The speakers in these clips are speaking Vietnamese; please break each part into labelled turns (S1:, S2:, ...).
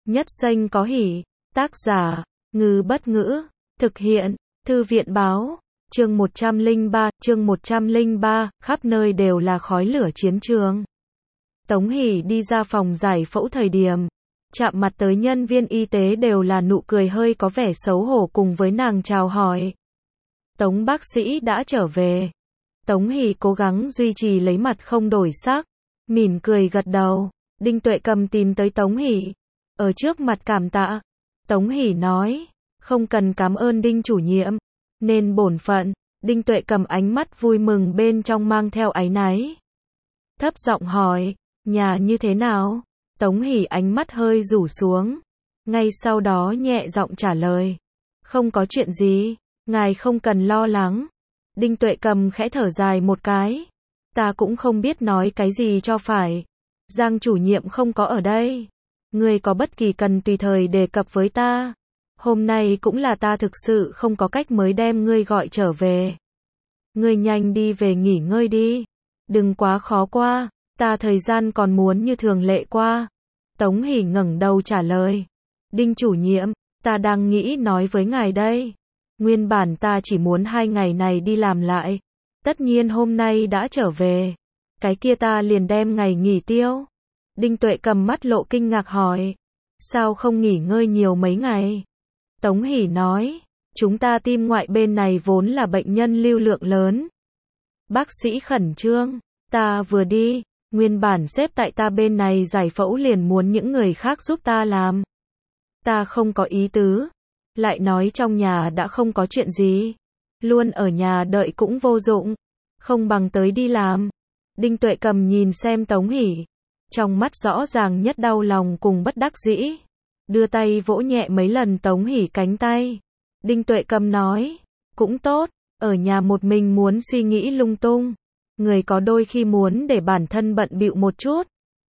S1: Nhất danh có hỷ. Tác giả, Ngư Bất Ngữ. Thực hiện, Thư viện Báo. Chương 103, khắp nơi đều là khói lửa chiến trường. Tống Hỷ đi ra phòng giải phẫu thời điểm, chạm mặt tới nhân viên y tế đều là nụ cười hơi có vẻ xấu hổ cùng với nàng chào hỏi. Tống bác sĩ đã trở về. Tống Hỷ cố gắng duy trì lấy mặt không đổi sắc, mỉm cười gật đầu. Đinh Tuệ Cầm tìm tới Tống Hỷ, ở trước mặt cảm tạ. Tống Hỷ nói, không cần cảm ơn Đinh chủ nhiệm, nên bổn phận. Đinh Tuệ Cầm ánh mắt vui mừng bên trong mang theo áy náy. Thấp giọng hỏi, nhà như thế nào? Tống Hỷ ánh mắt hơi rủ xuống, ngay sau đó nhẹ giọng trả lời, không có chuyện gì, ngài không cần lo lắng. Đinh Tuệ Cầm khẽ thở dài một cái, ta cũng không biết nói cái gì cho phải. Giang chủ nhiệm không có ở đây, ngươi có bất kỳ cần tùy thời đề cập với ta. Hôm nay cũng là ta thực sự không có cách mới đem ngươi gọi trở về. Ngươi nhanh đi về nghỉ ngơi đi, đừng quá khó qua, ta thời gian còn muốn như thường lệ qua. Tống Hỷ ngẩng đầu trả lời, Đinh chủ nhiệm, ta đang nghĩ nói với ngài đây. Nguyên bản ta chỉ muốn 2 ngày này đi làm lại. Tất nhiên hôm nay đã trở về, cái kia ta liền đem ngày nghỉ tiêu. Đinh Tuệ Cầm mắt lộ kinh ngạc hỏi, sao không nghỉ ngơi nhiều mấy ngày? Tống Hỷ nói, chúng ta tim ngoại bên này vốn là bệnh nhân lưu lượng lớn. Bác sĩ khẩn trương, ta vừa đi, nguyên bản xếp tại ta bên này giải phẫu liền muốn những người khác giúp ta làm. Ta không có ý tứ, lại nói trong nhà đã không có chuyện gì, luôn ở nhà đợi cũng vô dụng, không bằng tới đi làm. Đinh Tuệ Cầm nhìn xem Tống Hỷ, trong mắt rõ ràng nhất đau lòng cùng bất đắc dĩ, đưa tay vỗ nhẹ mấy lần Tống Hỷ cánh tay. Đinh Tuệ Cầm nói, cũng tốt, ở nhà một mình muốn suy nghĩ lung tung, người có đôi khi muốn để bản thân bận bịu một chút,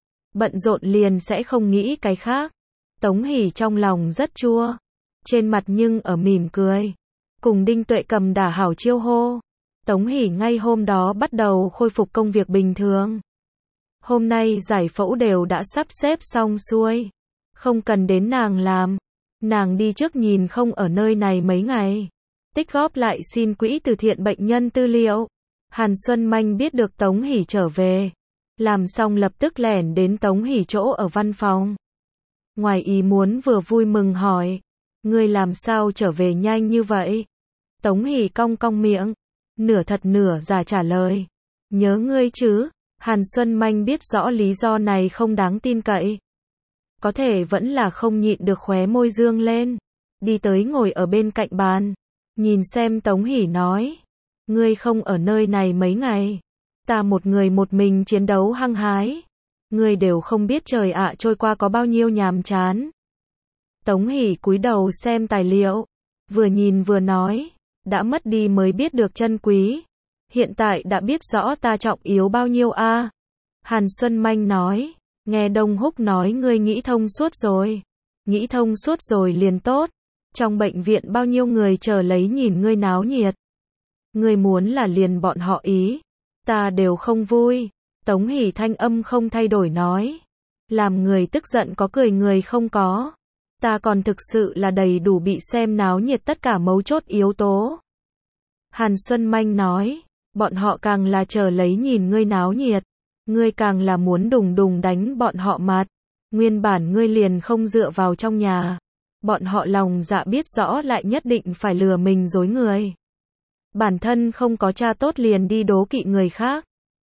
S1: bận rộn liền sẽ không nghĩ cái khác. Tống Hỷ trong lòng rất chua, trên mặt nhưng ở mỉm cười, cùng Đinh Tuệ Cầm đả hảo chiêu hô. Tống Hỷ ngay hôm đó bắt đầu khôi phục công việc bình thường. Hôm nay giải phẫu đều đã sắp xếp xong xuôi, không cần đến nàng làm. Nàng đi trước nhìn không ở nơi này mấy ngày, tích góp lại xin quỹ từ thiện bệnh nhân tư liệu. Hàn Xuân Manh biết được Tống Hỷ trở về, làm xong lập tức lẻn đến Tống Hỷ chỗ ở văn phòng. Ngoài ý muốn vừa vui mừng hỏi, ngươi làm sao trở về nhanh như vậy? Tống Hỷ cong cong miệng, nửa thật nửa giả trả lời, nhớ ngươi chứ. Hàn Xuân Manh biết rõ lý do này không đáng tin cậy, có thể vẫn là không nhịn được khóe môi dương lên, đi tới ngồi ở bên cạnh bàn, nhìn xem Tống Hỷ nói, ngươi không ở nơi này mấy ngày, ta một người một mình chiến đấu hăng hái, ngươi đều không biết trời ạ trôi qua có bao nhiêu nhàm chán. Tống Hỷ cúi đầu xem tài liệu, vừa nhìn vừa nói, đã mất đi mới biết được chân quý, hiện tại đã biết rõ ta trọng yếu bao nhiêu a. Hàn Xuân Manh nói, nghe Đông Húc nói ngươi nghĩ thông suốt rồi. Nghĩ thông suốt rồi liền tốt, trong bệnh viện bao nhiêu người chờ lấy nhìn ngươi náo nhiệt. Ngươi muốn là liền bọn họ ý, ta đều không vui. Tống Hỷ thanh âm không thay đổi nói, làm người tức giận có cười người không có. Ta còn thực sự là đầy đủ bị xem náo nhiệt tất cả mấu chốt yếu tố. Hàn Xuân Manh nói, bọn họ càng là chờ lấy nhìn ngươi náo nhiệt, ngươi càng là muốn đùng đùng đánh bọn họ mặt. Nguyên bản ngươi liền không dựa vào trong nhà, bọn họ lòng dạ biết rõ lại nhất định phải lừa mình dối người. Bản thân không có cha tốt liền đi đố kỵ người khác.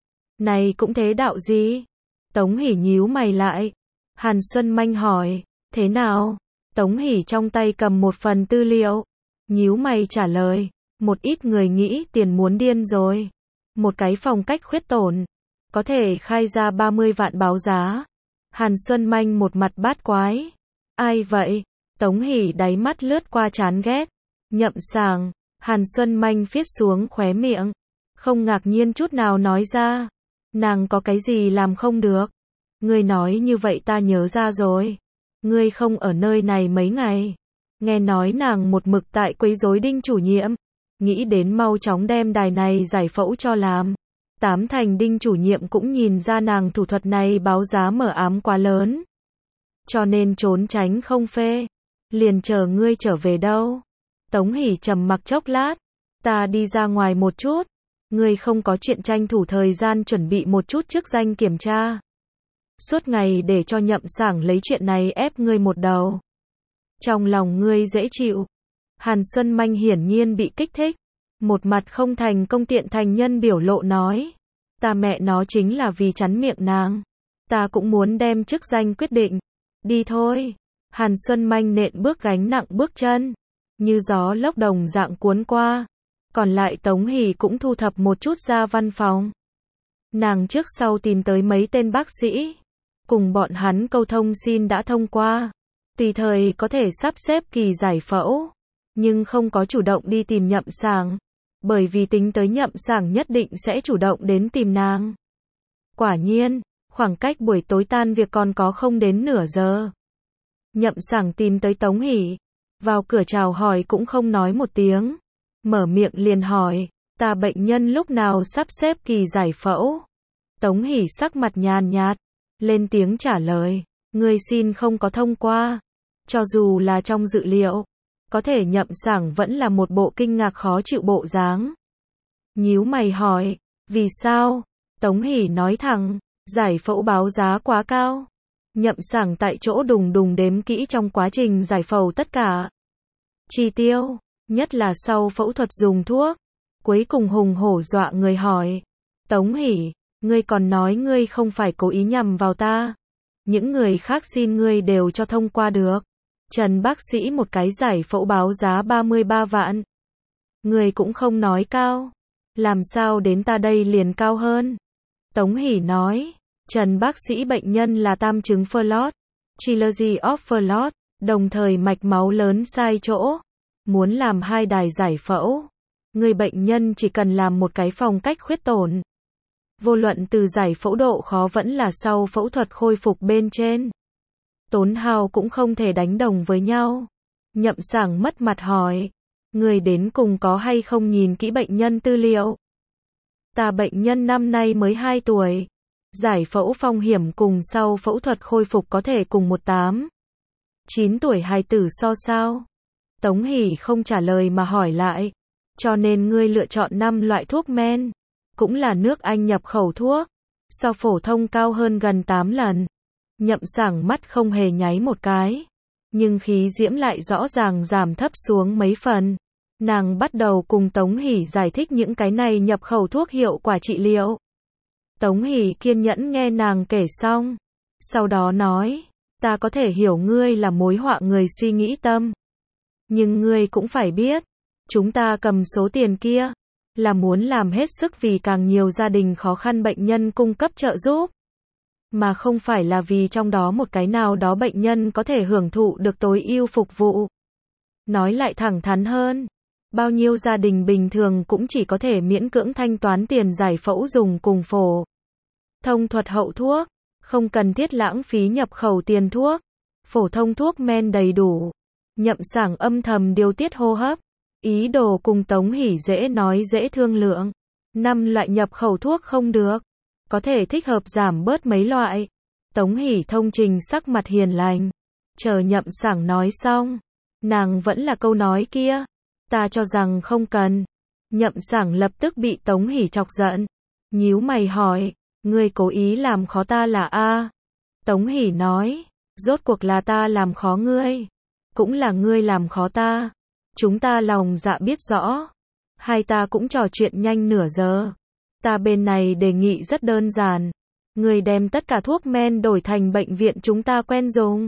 S1: Này cũng thế đạo gì? Tống Hỷ nhíu mày lại. Hàn Xuân Manh hỏi, thế nào? Tống Hỷ trong tay cầm một phần tư liệu, nhíu mày trả lời, một ít người nghĩ tiền muốn điên rồi. Một cái phong cách khuyết tổn, có thể khai ra 30 vạn báo giá. Hàn Xuân Manh một mặt bát quái. Ai vậy? Tống Hỷ đáy mắt lướt qua chán ghét. Nhậm Sàng. Hàn Xuân Manh viết xuống khóe miệng, không ngạc nhiên chút nào nói ra. Nàng có cái gì làm không được? Ngươi nói như vậy ta nhớ ra rồi. Ngươi không ở nơi này mấy ngày. Nghe nói nàng một mực tại quấy rối Đinh chủ nhiệm. Nghĩ đến mau chóng đem đài này giải phẫu cho làm. Tám thành Đinh chủ nhiệm cũng nhìn ra nàng thủ thuật này báo giá mở ám quá lớn. cho nên trốn tránh không phê. Liền chờ ngươi trở về đâu. Tống Hỷ trầm mặc chốc lát, ta đi ra ngoài một chút. Ngươi không có chuyện tranh thủ thời gian chuẩn bị một chút chức danh kiểm tra. Suốt ngày để cho Nhậm Sảng lấy chuyện này ép ngươi một đầu. Trong lòng ngươi dễ chịu. Hàn Xuân Manh hiển nhiên bị kích thích. Một mặt không thành công tiện thành nhân biểu lộ nói. Ta mẹ nó chính là vì chắn miệng nàng. Ta cũng muốn đem chức danh quyết định. Đi thôi. Hàn Xuân Manh nện bước gánh nặng bước chân. Như gió lốc đồng dạng cuốn qua. Còn lại Tống Hỷ cũng thu thập một chút ra văn phòng. Nàng trước sau tìm tới mấy tên bác sĩ. Cùng bọn hắn câu thông xin đã thông qua. Tùy thời có thể sắp xếp kỳ giải phẫu. Nhưng không có chủ động đi tìm Nhậm Sảng. Bởi vì tính tới Nhậm Sảng nhất định sẽ chủ động đến tìm nàng. Quả nhiên, khoảng cách buổi tối tan việc còn có không đến nửa giờ. Nhậm Sảng tìm tới Tống Hỷ. Vào cửa chào hỏi cũng không nói một tiếng. Mở miệng liền hỏi, ta bệnh nhân lúc nào sắp xếp kỳ giải phẫu? Tống Hỷ sắc mặt nhàn nhạt, lên tiếng trả lời, ngươi xin không có thông qua. Cho dù là trong dự liệu, có thể Nhậm Sảng vẫn là một bộ kinh ngạc khó chịu bộ dáng. Nhíu mày hỏi, vì sao? Tống Hỷ nói thẳng, giải phẫu báo giá quá cao. Nhậm Sảng tại chỗ đùng đùng đếm kỹ trong quá trình giải phẫu tất cả chi tiêu, nhất là sau phẫu thuật dùng thuốc. Cuối cùng hùng hổ dọa người hỏi, Tống Hỷ, ngươi còn nói ngươi không phải cố ý nhằm vào ta. Những người khác xin ngươi đều cho thông qua được. Trần bác sĩ một cái giải phẫu báo giá 33 vạn. Ngươi cũng không nói cao. Làm sao đến ta đây liền cao hơn? Tống Hỷ nói, Trần bác sĩ bệnh nhân là tam chứng Furlot, Trilogy of Furlot, đồng thời mạch máu lớn sai chỗ. Muốn làm 2 đài giải phẫu. Người bệnh nhân chỉ cần làm một cái phong cách khuyết tổn. Vô luận từ giải phẫu độ khó vẫn là sau phẫu thuật khôi phục bên trên. Tốn hao cũng không thể đánh đồng với nhau. Nhậm Sảng mất mặt hỏi. Người đến cùng có hay không nhìn kỹ bệnh nhân tư liệu? Ta bệnh nhân năm nay mới 2 tuổi. Giải phẫu phong hiểm cùng sau phẫu thuật khôi phục có thể cùng 18, 9 tuổi hài tử so sao? Tống Hỷ không trả lời mà hỏi lại. Cho nên ngươi lựa chọn 5 loại thuốc men. Cũng là nước Anh nhập khẩu thuốc. So phổ thông cao hơn gần 8 lần. Nhậm Sảng mắt không hề nháy một cái. Nhưng khí diễm lại rõ ràng giảm thấp xuống mấy phần. Nàng bắt đầu cùng Tống Hỷ giải thích những cái này nhập khẩu thuốc hiệu quả trị liệu. Tống Hỷ kiên nhẫn nghe nàng kể xong. Sau đó nói, ta có thể hiểu ngươi là mối họa người suy nghĩ tâm. Nhưng ngươi cũng phải biết, chúng ta cầm số tiền kia, là muốn làm hết sức vì càng nhiều gia đình khó khăn bệnh nhân cung cấp trợ giúp. Mà không phải là vì trong đó một cái nào đó bệnh nhân có thể hưởng thụ được tối ưu phục vụ. Nói lại thẳng thắn hơn, bao nhiêu gia đình bình thường cũng chỉ có thể miễn cưỡng thanh toán tiền giải phẫu dùng cùng phổ thông thuật hậu thuốc, không cần thiết lãng phí nhập khẩu tiền thuốc, phổ thông thuốc men đầy đủ. Nhậm Sảng âm thầm điều tiết hô hấp, ý đồ cùng Tống Hỷ dễ nói dễ thương lượng. 5 loại nhập khẩu thuốc không được, có thể thích hợp giảm bớt mấy loại. Tống Hỷ thông trình sắc mặt hiền lành, chờ Nhậm Sảng nói xong, nàng vẫn là câu nói kia, ta cho rằng không cần. Nhậm Sảng lập tức bị Tống Hỷ chọc giận, nhíu mày hỏi, ngươi cố ý làm khó ta là a? Tống Hỷ nói, rốt cuộc là ta làm khó ngươi, cũng là ngươi làm khó ta. Chúng ta lòng dạ biết rõ. Hai ta cũng trò chuyện nhanh nửa giờ. Ta bên này đề nghị rất đơn giản. Ngươi đem tất cả thuốc men đổi thành bệnh viện chúng ta quen dùng.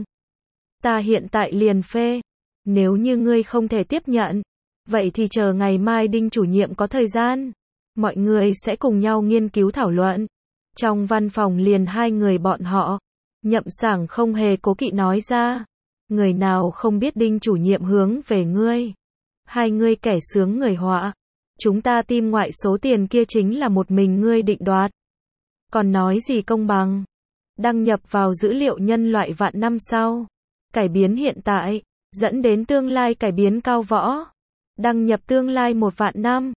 S1: Ta hiện tại liền phê. Nếu như ngươi không thể tiếp nhận, vậy thì chờ ngày mai Đinh chủ nhiệm có thời gian. Mọi người sẽ cùng nhau nghiên cứu thảo luận. Trong văn phòng liền 2 người bọn họ. Nhậm Sảng không hề cố kỵ nói ra. Người nào không biết Đinh chủ nhiệm hướng về ngươi. 2 ngươi kẻ sướng người họa. Chúng ta tim ngoại số tiền kia chính là một mình ngươi định đoạt. Còn nói gì công bằng. Đăng nhập vào dữ liệu nhân loại vạn năm sau. Cải biến hiện tại, dẫn đến tương lai cải biến cao võ. Đăng nhập tương lai 1 vạn năm.